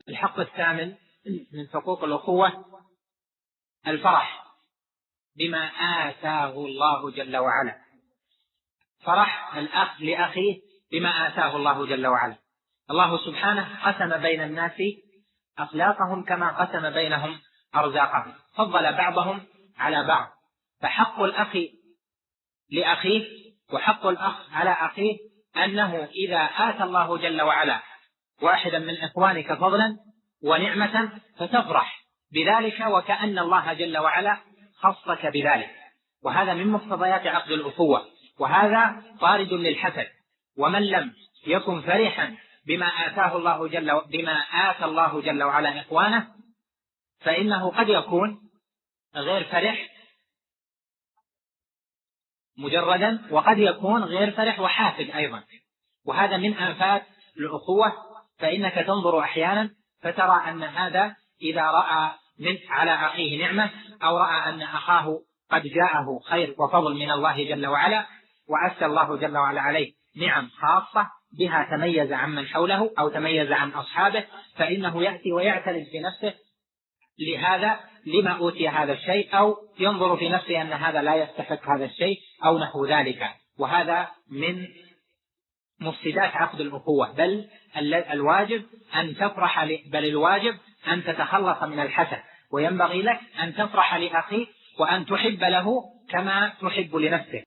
الحق الثامن من حقوق الأخوة الفرح بما آتاه الله جل وعلا، فرح الأخ لأخيه بما آتاه الله جل وعلا. الله سبحانه قسم بين الناس أخلاقهم كما قسم بينهم أرزاقهم، فضل بعضهم على بعض، فحق الأخ لأخيه وحق الأخ على أخيه أنه إذا آتى الله جل وعلا واحدا من إخوانك فضلا ونعمة فتفرح بذلك وكأن الله جل وعلا خصك بذلك، وهذا من مقتضيات عقد الأخوة، وهذا طارد للحسد. ومن لم يكن فرحا بما آتى الله جل وعلا إخوانه فإنه قد يكون غير فرح مجردا، وقد يكون غير فرح وحاسد أيضا، وهذا من آفات الأخوة. فإنك تنظر أحيانا فترى أن هذا إذا رأى على أخيه نعمة أو رأى أن أخاه قد جاءه خير وفضل من الله جل وعلا وأسى الله جل وعلا عليه نعم خاصة بها تميز عن من حوله أو تميز عن أصحابه، فإنه يأتي ويعترف في نفسه لما أوتي هذا الشيء، أو ينظر في نفسه أن هذا لا يستحق هذا الشيء أو نحو ذلك، وهذا من مفسدات عقد الأخوة. بل الواجب أن تفرح بل الواجب أن تتخلص من الحسد، وينبغي لك أن تفرح لأخيك وأن تحب له كما تحب لنفسك.